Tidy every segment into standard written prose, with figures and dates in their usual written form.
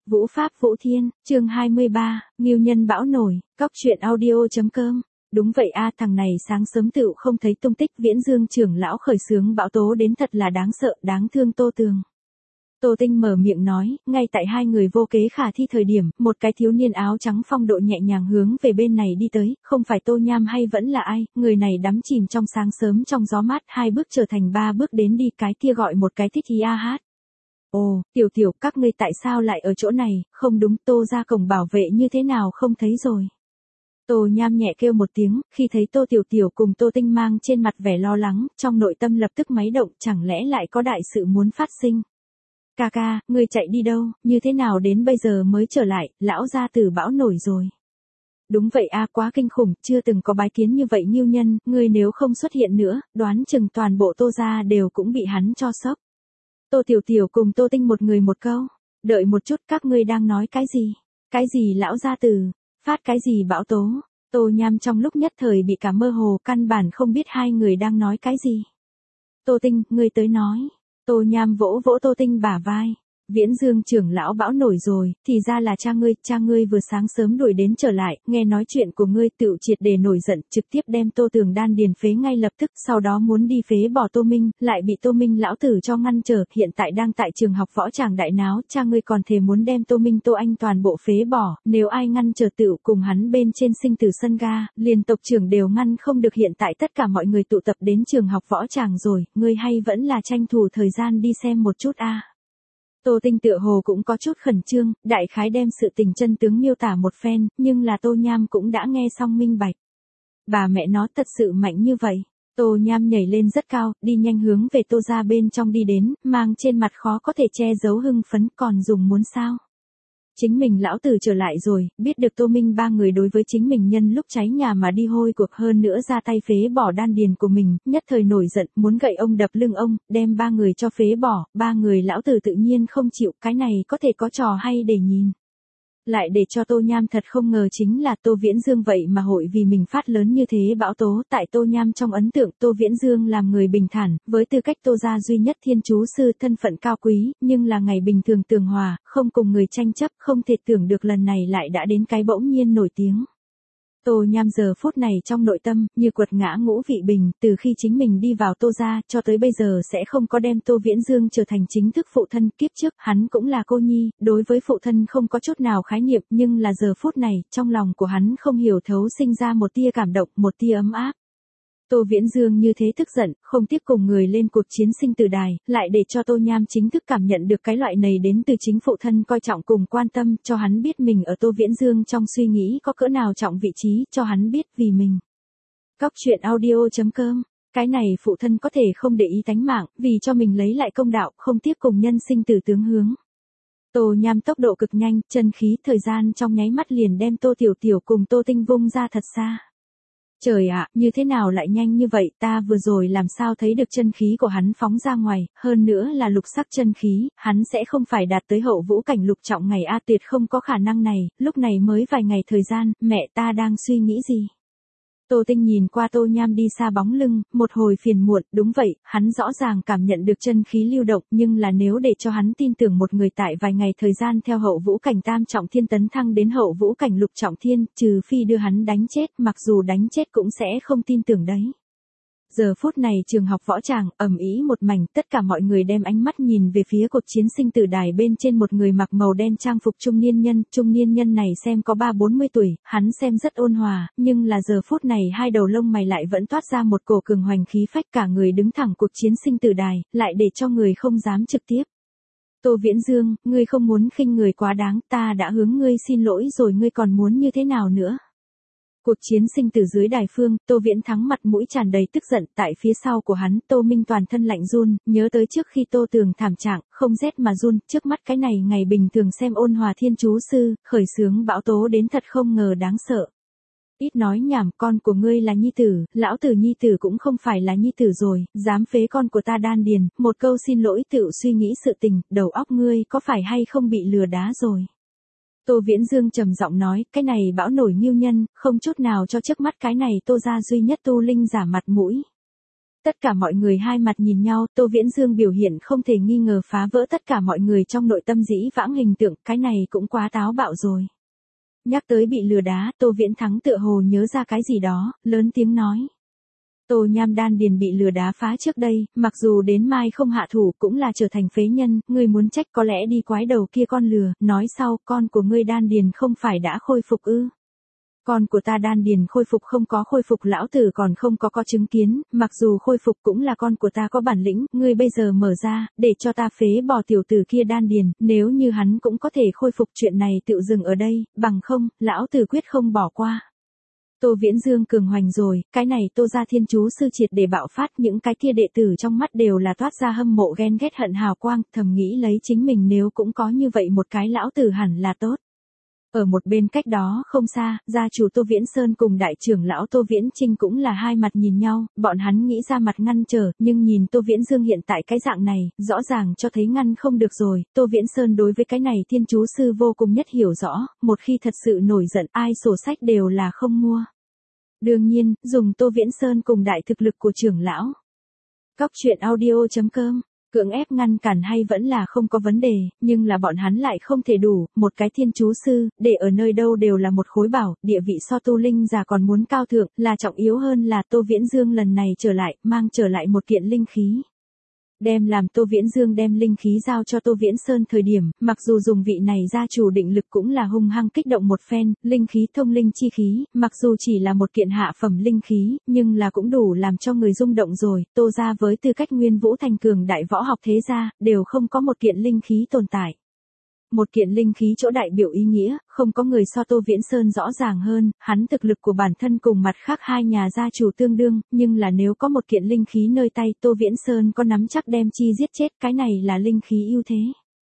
Vũ Pháp Vũ Thiên, chương 23, Ngưu Nhân Bão Nổi, Cóc Truyện Audio.com. Đúng vậy a, thằng này sáng sớm tựu không thấy tung tích. Viễn Dương trưởng lão khởi xướng bão tố đến thật là đáng sợ, đáng thương Tô Tường. Tô Tinh mở miệng nói, ngay tại hai người vô kế khả thi thời điểm, một cái thiếu niên áo trắng phong độ nhẹ nhàng hướng về bên này đi tới, không phải Tô Nham hay vẫn là ai, người này đắm chìm trong sáng sớm trong gió mát, hai bước trở thành ba bước đến đi, cái kia gọi một cái thích ý a hát. Ồ, Tiểu Tiểu, các ngươi tại sao lại ở chỗ này, không đúng, Tô ra cổng bảo vệ như thế nào không thấy rồi. Tô Nham nhẹ kêu một tiếng, khi thấy Tô Tiểu Tiểu cùng Tô Tinh mang trên mặt vẻ lo lắng, trong nội tâm lập tức máy động, chẳng lẽ lại có đại sự muốn phát sinh. Ca ca, ngươi chạy đi đâu, như thế nào đến bây giờ mới trở lại, lão gia tử bão nổi rồi. Đúng vậy a, quá kinh khủng, chưa từng có bái kiến như vậy Ngưu Nhân, ngươi nếu không xuất hiện nữa, đoán chừng toàn bộ Tô gia đều cũng bị hắn cho sốc. Tô Tiểu Tiểu cùng Tô Tinh một người một câu, đợi một chút, các ngươi đang nói cái gì? Cái gì lão gia tử, phát cái gì bão tố? Tô Nham trong lúc nhất thời bị cả mơ hồ, căn bản không biết hai người đang nói cái gì. Tô Tinh, ngươi tới nói. Tô Nham vỗ vỗ Tô Tinh bả vai. Viễn Dương trưởng lão bão nổi rồi, thì ra là cha ngươi vừa sáng sớm đuổi đến trở lại, nghe nói chuyện của ngươi tựu triệt để nổi giận, trực tiếp đem Tô Tường đan điền phế ngay lập tức, sau đó muốn đi phế bỏ Tô Minh, lại bị Tô Minh lão tử cho ngăn trở, hiện tại đang tại trường học võ tràng đại náo, cha ngươi còn thề muốn đem Tô Minh Tô Anh toàn bộ phế bỏ, nếu ai ngăn trở tựu cùng hắn bên trên sinh tử sân ga, liền tộc trưởng đều ngăn không được, hiện tại tất cả mọi người tụ tập đến trường học võ tràng rồi, ngươi hay vẫn là tranh thủ thời gian đi xem một chút a. Tô Tinh tựa hồ cũng có chút khẩn trương, đại khái đem sự tình chân tướng miêu tả một phen, nhưng là Tô Nham cũng đã nghe xong minh bạch. Bà mẹ nó thật sự mạnh như vậy. Tô Nham nhảy lên rất cao, đi nhanh hướng về Tô ra bên trong đi đến, mang trên mặt khó có thể che giấu hưng phấn, còn dùng muốn sao. Chính mình lão tử trở lại rồi, biết được Tô Minh ba người đối với chính mình nhân lúc cháy nhà mà đi hôi cuộc, hơn nữa ra tay phế bỏ đan điền của mình, nhất thời nổi giận, muốn gậy ông đập lưng ông, đem ba người cho phế bỏ, ba người lão tử tự nhiên không chịu, cái này có thể có trò hay để nhìn. Lại để cho Tô Nham thật không ngờ chính là Tô Viễn Dương vậy mà hội vì mình phát lớn như thế bão tố, tại Tô Nham trong ấn tượng Tô Viễn Dương làm người bình thản, với tư cách Tô gia duy nhất thiên chú sư, thân phận cao quý, nhưng là ngày bình thường tường hòa, không cùng người tranh chấp, không thể tưởng được lần này lại đã đến cái bỗng nhiên nổi tiếng. Tô Nham giờ phút này trong nội tâm, như quật ngã ngũ vị bình, từ khi chính mình đi vào Tô gia, cho tới bây giờ sẽ không có đem Tô Viễn Dương trở thành chính thức phụ thân, kiếp trước, hắn cũng là cô nhi, đối với phụ thân không có chút nào khái niệm, nhưng là giờ phút này, trong lòng của hắn không hiểu thấu sinh ra một tia cảm động, một tia ấm áp. Tô Viễn Dương như thế tức giận, không tiếp cùng người lên cuộc chiến sinh tử đài, lại để cho Tô Nham chính thức cảm nhận được cái loại này đến từ chính phụ thân coi trọng cùng quan tâm, cho hắn biết mình ở Tô Viễn Dương trong suy nghĩ có cỡ nào trọng vị trí, cho hắn biết vì mình. Cóc Truyện Audio.com. Cái này phụ thân có thể không để ý tánh mạng, vì cho mình lấy lại công đạo, không tiếp cùng nhân sinh tử tướng hướng. Tô Nham tốc độ cực nhanh, chân khí thời gian trong nháy mắt liền đem Tô Tiểu Tiểu cùng Tô Tinh vung ra thật xa. Trời ạ, như thế nào lại nhanh như vậy, ta vừa rồi làm sao thấy được chân khí của hắn phóng ra ngoài, hơn nữa là lục sắc chân khí, hắn sẽ không phải đạt tới hậu vũ cảnh lục trọng ngày a, tuyệt không có khả năng này, lúc này mới vài ngày thời gian, mẹ ta đang suy nghĩ gì. Tô Tinh nhìn qua Tô Nham đi xa bóng lưng, một hồi phiền muộn, đúng vậy, hắn rõ ràng cảm nhận được chân khí lưu động, nhưng là nếu để cho hắn tin tưởng một người tại vài ngày thời gian theo hậu vũ cảnh tam trọng thiên tấn thăng đến hậu vũ cảnh lục trọng thiên, trừ phi đưa hắn đánh chết, mặc dù đánh chết cũng sẽ không tin tưởng đấy. Giờ phút này trường học võ tràng, ầm ĩ một mảnh, tất cả mọi người đem ánh mắt nhìn về phía cuộc chiến sinh tử đài bên trên một người mặc màu đen trang phục trung niên nhân này xem có 30-40 tuổi, hắn xem rất ôn hòa, nhưng là giờ phút này hai đầu lông mày lại vẫn toát ra một cổ cường hoành khí phách, cả người đứng thẳng cuộc chiến sinh tử đài, lại để cho người không dám trực tiếp. Tô Viễn Dương, ngươi không muốn khinh người quá đáng, ta đã hướng ngươi xin lỗi rồi, ngươi còn muốn như thế nào nữa? Cuộc chiến sinh tử dưới đài phương, Tô Viễn Thắng mặt mũi tràn đầy tức giận, tại phía sau của hắn, Tô Minh toàn thân lạnh run, nhớ tới trước khi Tô Tường thảm trạng, không rét mà run, trước mắt cái này ngày bình thường xem ôn hòa thiên chú sư, khởi xướng bão tố đến thật không ngờ đáng sợ. Ít nói nhảm, con của ngươi là nhi tử, lão tử nhi tử cũng không phải là nhi tử rồi, dám phế con của ta đan điền, một câu xin lỗi tự suy nghĩ sự tình, đầu óc ngươi có phải hay không bị lừa đá rồi. Tô Viễn Dương trầm giọng nói, cái này bão nổi Ngưu Nhân, không chút nào cho trước mắt cái này Tô gia duy nhất tu linh giả mặt mũi. Tất cả mọi người hai mặt nhìn nhau, Tô Viễn Dương biểu hiện không thể nghi ngờ phá vỡ tất cả mọi người trong nội tâm dĩ vãng hình tượng, cái này cũng quá táo bạo rồi. Nhắc tới bị lừa đá, Tô Viễn Thắng tựa hồ nhớ ra cái gì đó, lớn tiếng nói. Tô Nham đan điền bị lừa đá phá trước đây, mặc dù đến mai không hạ thủ cũng là trở thành phế nhân, ngươi muốn trách có lẽ đi quái đầu kia con lừa, nói sau con của ngươi đan điền không phải đã khôi phục ư. Con của ta đan điền khôi phục không có khôi phục lão tử còn không có chứng kiến, mặc dù khôi phục cũng là con của ta có bản lĩnh, ngươi bây giờ mở ra, để cho ta phế bỏ tiểu tử kia đan điền, nếu như hắn cũng có thể khôi phục chuyện này tự dừng ở đây, bằng không, lão tử quyết không bỏ qua. Tô Viễn Dương cường hoành rồi, cái này Tô gia thiên chú sư triệt để bạo phát, những cái kia đệ tử trong mắt đều là toát ra hâm mộ ghen ghét hận hào quang, thầm nghĩ lấy chính mình nếu cũng có như vậy một cái lão tử hẳn là tốt. Ở một bên cách đó không xa, gia chủ Tô Viễn Sơn cùng đại trưởng lão Tô Viễn Trinh cũng là hai mặt nhìn nhau, bọn hắn nghĩ ra mặt ngăn trở, nhưng nhìn Tô Viễn Dương hiện tại cái dạng này, rõ ràng cho thấy ngăn không được rồi, Tô Viễn Sơn đối với cái này thiên chú sư vô cùng nhất hiểu rõ, một khi thật sự nổi giận ai sổ sách đều là không mua. Đương nhiên, dùng Tô Viễn Sơn cùng đại thực lực của trưởng lão. Cóc truyện audio.com cưỡng ép ngăn cản hay vẫn là không có vấn đề, nhưng là bọn hắn lại không thể đủ, một cái thiên chú sư, để ở nơi đâu đều là một khối bảo, địa vị so tu linh già còn muốn cao thượng, là trọng yếu hơn là Tô Viễn Dương lần này trở lại, mang trở lại một kiện linh khí. Đem làm Tô Viễn Dương đem linh khí giao cho Tô Viễn Sơn thời điểm, mặc dù dùng vị này gia chủ định lực cũng là hung hăng kích động một phen, linh khí thông linh chi khí, mặc dù chỉ là một kiện hạ phẩm linh khí, nhưng là cũng đủ làm cho người rung động rồi, Tô gia với tư cách Nguyên Vũ thành cường đại võ học thế gia, đều không có một kiện linh khí tồn tại. Một kiện linh khí chỗ đại biểu ý nghĩa, không có người so Tô Viễn Sơn rõ ràng hơn, hắn thực lực của bản thân cùng mặt khác hai nhà gia chủ tương đương, nhưng là nếu có một kiện linh khí nơi tay Tô Viễn Sơn có nắm chắc đem chi giết chết, cái này là linh khí ưu thế.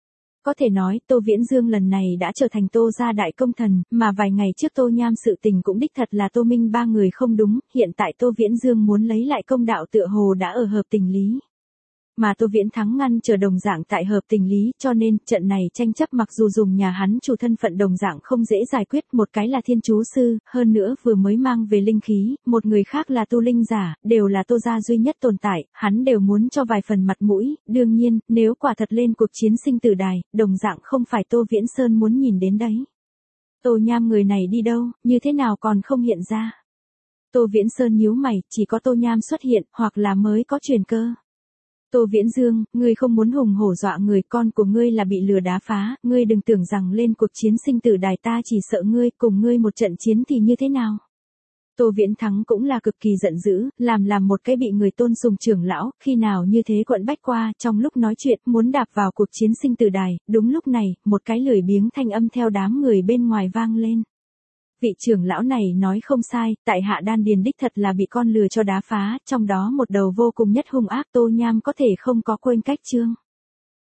Có thể nói, Tô Viễn Dương lần này đã trở thành Tô gia đại công thần, mà vài ngày trước Tô Nham sự tình cũng đích thật là Tô Minh ba người không đúng, hiện tại Tô Viễn Dương muốn lấy lại công đạo tựa hồ đã ở hợp tình lý. Mà Tô Viễn Thắng ngăn chờ đồng dạng tại hợp tình lý, cho nên, trận này tranh chấp mặc dù dùng nhà hắn chủ thân phận đồng dạng không dễ giải quyết, một cái là thiên chú sư, hơn nữa vừa mới mang về linh khí, một người khác là tu linh giả, đều là Tô gia duy nhất tồn tại, hắn đều muốn cho vài phần mặt mũi, đương nhiên, nếu quả thật lên cuộc chiến sinh tử đài, đồng dạng không phải Tô Viễn Sơn muốn nhìn đến đấy. Tô Nham người này đi đâu, như thế nào còn không hiện ra? Tô Viễn Sơn nhíu mày, chỉ có Tô Nham xuất hiện, hoặc là mới có truyền cơ. Tô Viễn Dương, ngươi không muốn hùng hổ dọa người, con của ngươi là bị lừa đá phá, ngươi đừng tưởng rằng lên cuộc chiến sinh tử đài ta chỉ sợ ngươi, cùng ngươi một trận chiến thì như thế nào. Tô Viễn Thắng cũng là cực kỳ giận dữ, làm một cái bị người tôn sùng trưởng lão, khi nào như thế quận bách qua, trong lúc nói chuyện, muốn đạp vào cuộc chiến sinh tử đài, đúng lúc này, một cái lười biếng thanh âm theo đám người bên ngoài vang lên. Vị trưởng lão này nói không sai, tại hạ đan điền đích thật là bị con lừa cho đá phá, trong đó một đầu vô cùng nhất hung ác Tô Nham có thể không có quên cách chương.